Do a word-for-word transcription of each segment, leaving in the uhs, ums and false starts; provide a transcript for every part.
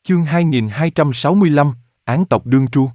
Chương hai nghìn hai trăm sáu mươi lăm, Án tộc Đương Tru.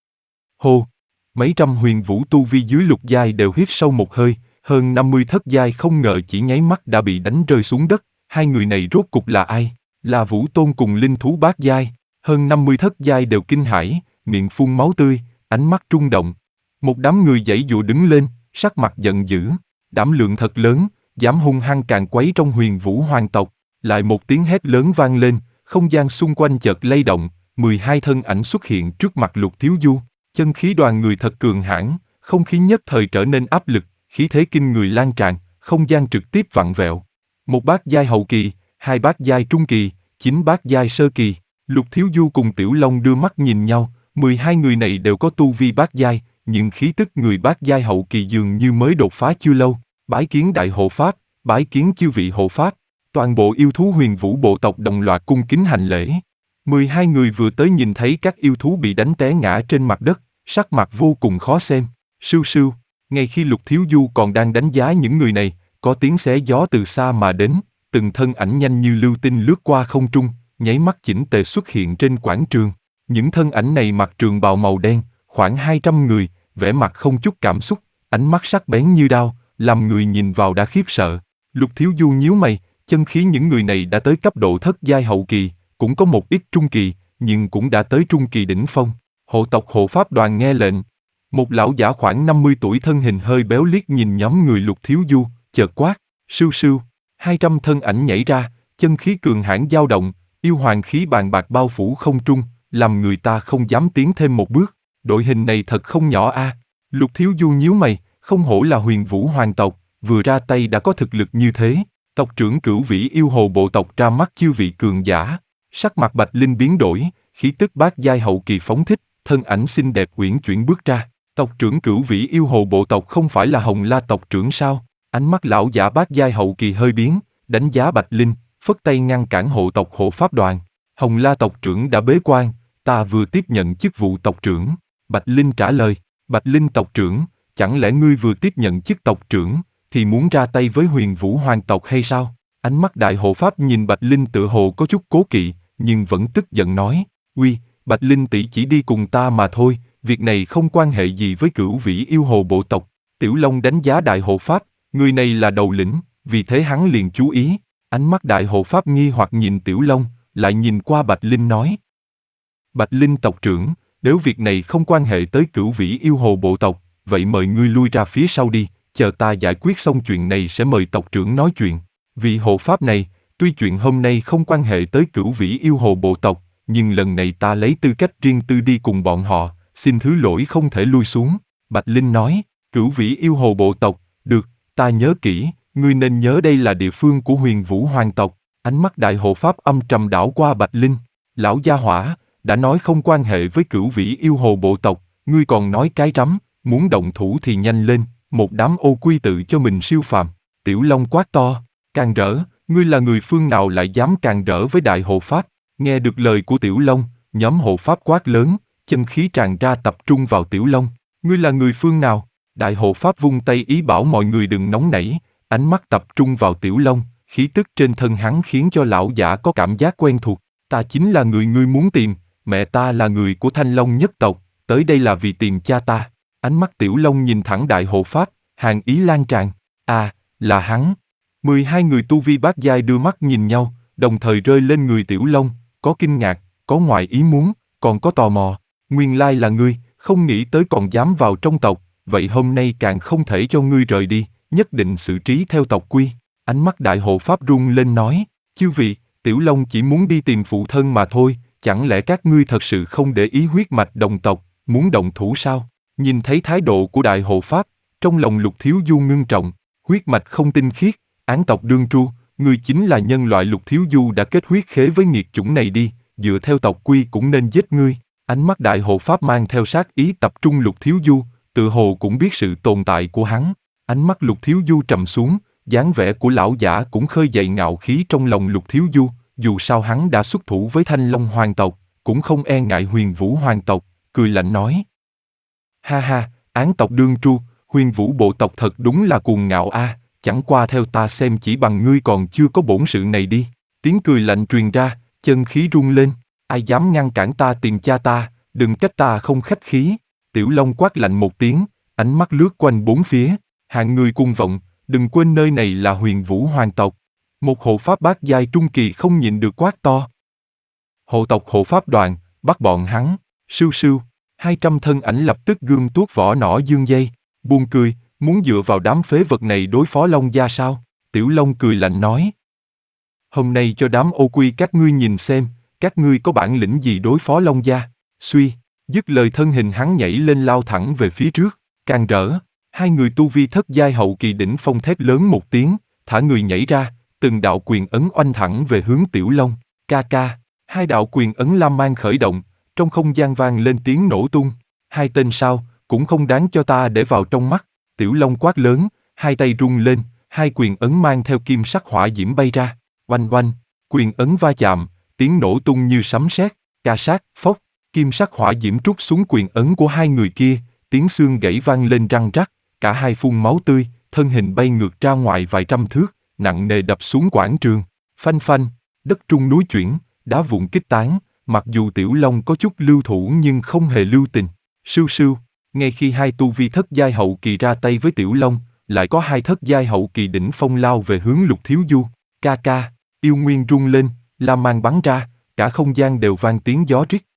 Hô! Mấy trăm huyền vũ tu vi dưới lục giai đều hít sâu một hơi, hơn năm mươi thất giai không ngờ chỉ nháy mắt đã bị đánh rơi xuống đất. Hai người này rốt cục là ai? Là Vũ Tôn cùng linh thú bát giai. Hơn năm mươi thất giai đều kinh hãi, miệng phun máu tươi, ánh mắt rung động. Một đám người giãy giụa đứng lên, sắc mặt giận dữ. Đảm lượng thật lớn, dám hung hăng càn quấy trong huyền vũ hoàng tộc. Lại một tiếng hét lớn vang lên, không gian xung quanh chợt lay động, mười hai thân ảnh xuất hiện trước mặt Lục Thiếu Du. Chân khí đoàn người thật cường hãn, không khí nhất thời trở nên áp lực, khí thế kinh người lan tràn, không gian trực tiếp vặn vẹo. Một bát giai hậu kỳ, hai bát giai trung kỳ, chín bát giai sơ kỳ. Lục Thiếu Du cùng Tiểu Long đưa mắt nhìn nhau, mười hai người này đều có tu vi bát giai, nhưng khí tức người bát giai hậu kỳ dường như mới đột phá chưa lâu. Bái kiến đại hộ pháp, bái kiến chư vị hộ pháp. Toàn bộ yêu thú huyền vũ bộ tộc đồng loạt cung kính hành lễ. mười hai người vừa tới nhìn thấy các yêu thú bị đánh té ngã trên mặt đất, sắc mặt vô cùng khó xem. Sưu sưu, ngay khi Lục Thiếu Du còn đang đánh giá những người này, có tiếng xé gió từ xa mà đến, từng thân ảnh nhanh như lưu tinh lướt qua không trung, nháy mắt chỉnh tề xuất hiện trên quảng trường. Những thân ảnh này mặc trường bào màu đen, khoảng hai trăm người, vẻ mặt không chút cảm xúc, ánh mắt sắc bén như đao, làm người nhìn vào đã khiếp sợ. Lục Thiếu Du nhíu mày, chân khí những người này đã tới cấp độ thất giai hậu kỳ, cũng có một ít trung kỳ, nhưng cũng đã tới trung kỳ đỉnh phong. Hộ tộc hộ pháp đoàn nghe lệnh. Một lão giả khoảng năm mươi tuổi thân hình hơi béo liếc nhìn nhóm người Lục Thiếu Du, chợt quát, sưu sưu. Hai trăm thân ảnh nhảy ra, chân khí cường hãn dao động, yêu hoàng khí bàn bạc bao phủ không trung, làm người ta không dám tiến thêm một bước. Đội hình này thật không nhỏ a. À. Lục Thiếu Du nhíu mày, không hổ là huyền vũ hoàng tộc, vừa ra tay đã có thực lực như thế. Tộc trưởng Cửu Vĩ yêu hồ bộ tộc ra mắt chư vị cường giả. Sắc mặt Bạch Linh biến đổi, khí tức bát giai hậu kỳ phóng thích, thân ảnh xinh đẹp uyển chuyển bước ra. Tộc trưởng Cửu Vĩ yêu hồ bộ tộc không phải là Hồng La tộc trưởng sao? Ánh mắt lão giả bát giai hậu kỳ hơi biến, đánh giá Bạch Linh, phất tay ngăn cản hộ tộc hộ pháp đoàn. Hồng La tộc trưởng đã bế quan, ta vừa tiếp nhận chức vụ tộc trưởng. Bạch Linh trả lời. Bạch Linh tộc trưởng, chẳng lẽ ngươi vừa tiếp nhận chức tộc trưởng thì muốn ra tay với huyền vũ hoàng tộc hay sao? Ánh mắt đại hộ pháp nhìn Bạch Linh tựa hồ có chút cố kỵ, nhưng vẫn tức giận nói, uy, Bạch Linh tỷ chỉ đi cùng ta mà thôi, việc này không quan hệ gì với Cửu Vĩ yêu hồ bộ tộc. Tiểu Long đánh giá đại hộ pháp, người này là đầu lĩnh, vì thế hắn liền chú ý. Ánh mắt đại hộ pháp nghi hoặc nhìn Tiểu Long, lại nhìn qua Bạch Linh nói, Bạch Linh tộc trưởng, nếu việc này không quan hệ tới Cửu Vĩ yêu hồ bộ tộc, vậy mời ngươi lui ra phía sau đi, chờ ta giải quyết xong chuyện này sẽ mời tộc trưởng nói chuyện. Vị hộ pháp này, tuy chuyện hôm nay không quan hệ tới Cửu Vĩ yêu hồ bộ tộc, nhưng lần này ta lấy tư cách riêng tư đi cùng bọn họ, xin thứ lỗi không thể lui xuống. Bạch Linh nói, Cửu Vĩ yêu hồ bộ tộc, được, ta nhớ kỹ, ngươi nên nhớ đây là địa phương của huyền vũ hoàng tộc. Ánh mắt đại hộ pháp âm trầm đảo qua Bạch Linh, lão gia hỏa, đã nói không quan hệ với Cửu Vĩ yêu hồ bộ tộc, ngươi còn nói cái rắm, muốn động thủ thì nhanh lên, một đám ô quy tự cho mình siêu phàm. Tiểu Long quát to, càn rỡ, ngươi là người phương nào lại dám càn rỡ với đại hộ pháp? Nghe được lời của Tiểu Long, nhóm hộ pháp quát lớn, chân khí tràn ra tập trung vào Tiểu Long. Ngươi là người phương nào? Đại hộ pháp vung tay ý bảo mọi người đừng nóng nảy, ánh mắt tập trung vào Tiểu Long, khí tức trên thân hắn khiến cho lão giả có cảm giác quen thuộc. Ta chính là người ngươi muốn tìm, mẹ ta là người của Thanh Long nhất tộc, tới đây là vì tìm cha ta. Ánh mắt Tiểu Long nhìn thẳng đại hộ pháp, hàn ý lan tràn. À, là hắn. mười hai người tu vi bát giai đưa mắt nhìn nhau, đồng thời rơi lên người Tiểu Long, có kinh ngạc, có ngoài ý muốn, còn có tò mò. Nguyên lai là ngươi, không nghĩ tới còn dám vào trong tộc, vậy hôm nay càng không thể cho ngươi rời đi, nhất định xử trí theo tộc quy. Ánh mắt đại hộ pháp rung lên nói, chư vị, Tiểu Long chỉ muốn đi tìm phụ thân mà thôi, chẳng lẽ các ngươi thật sự không để ý huyết mạch đồng tộc, muốn động thủ sao? Nhìn thấy thái độ của đại hộ pháp, trong lòng Lục Thiếu Du ngưng trọng, huyết mạch không tinh khiết, án tộc Đương Tru, ngươi chính là nhân loại. Lục Thiếu Du đã kết huyết khế với nghiệt chủng này đi, dựa theo tộc quy cũng nên giết ngươi. Ánh mắt đại hộ pháp mang theo sát ý tập trung Lục Thiếu Du, tự hồ cũng biết sự tồn tại của hắn. Ánh mắt Lục Thiếu Du trầm xuống, dáng vẻ của lão giả cũng khơi dậy ngạo khí trong lòng Lục Thiếu Du, dù sao hắn đã xuất thủ với Thanh Long hoàng tộc, cũng không e ngại huyền vũ hoàng tộc, cười lạnh nói. Ha ha, án tộc Đương Tru, huyền vũ bộ tộc thật đúng là cuồng ngạo a, à, chẳng qua theo ta xem chỉ bằng ngươi còn chưa có bổn sự này đi. Tiếng cười lạnh truyền ra, chân khí rung lên, Ai dám ngăn cản ta tìm cha ta, đừng trách ta không khách khí. Tiểu Long quát lạnh một tiếng, ánh mắt lướt quanh bốn phía. Hạng người cuồng vọng, đừng quên nơi này là Huyền Vũ hoàng tộc. Một hộ pháp bát giai trung kỳ không nhịn được quát to. Hộ tộc hộ pháp đoàn, bắt bọn hắn. Sưu sưu, hai trăm thân ảnh lập tức gươm tuốt vỏ nỏ dương dây. Buồn cười, muốn dựa vào đám phế vật này đối phó Long gia sao? Tiểu Long cười lạnh nói. Hôm nay cho đám ô quy các ngươi nhìn xem, các ngươi có bản lĩnh gì đối phó Long gia? Suy, dứt lời thân hình hắn nhảy lên lao thẳng về phía trước, càng rỡ. Hai người tu vi thất giai hậu kỳ đỉnh phong thét lớn một tiếng, thả người nhảy ra, từng đạo quyền ấn oanh thẳng về hướng Tiểu Long. Ca ca, hai đạo quyền ấn lam mang khởi động, trong không gian vang lên tiếng nổ tung. Hai tên sao, cũng không đáng cho ta để vào trong mắt. Tiểu Long quát lớn, hai tay rung lên, hai quyền ấn mang theo kim sắc hỏa diễm bay ra. Oanh oanh, quyền ấn va chạm, tiếng nổ tung như sấm sét, ca sát, phốc, kim sắc hỏa diễm trút xuống quyền ấn của hai người kia, tiếng xương gãy vang lên răng rắc, cả hai phun máu tươi, thân hình bay ngược ra ngoài vài trăm thước, nặng nề đập xuống quảng trường. Phanh phanh, đất trung núi chuyển, đá vụn kích tán, mặc dù Tiểu Long có chút lưu thủ nhưng không hề lưu tình. Sưu sưu, ngay khi hai tu vi thất giai hậu kỳ ra tay với Tiểu Long, lại có hai thất giai hậu kỳ đỉnh phong lao về hướng Lục Thiếu Du. Ca ca, yêu nguyên rung lên, la mang bắn ra, cả không gian đều vang tiếng gió rít.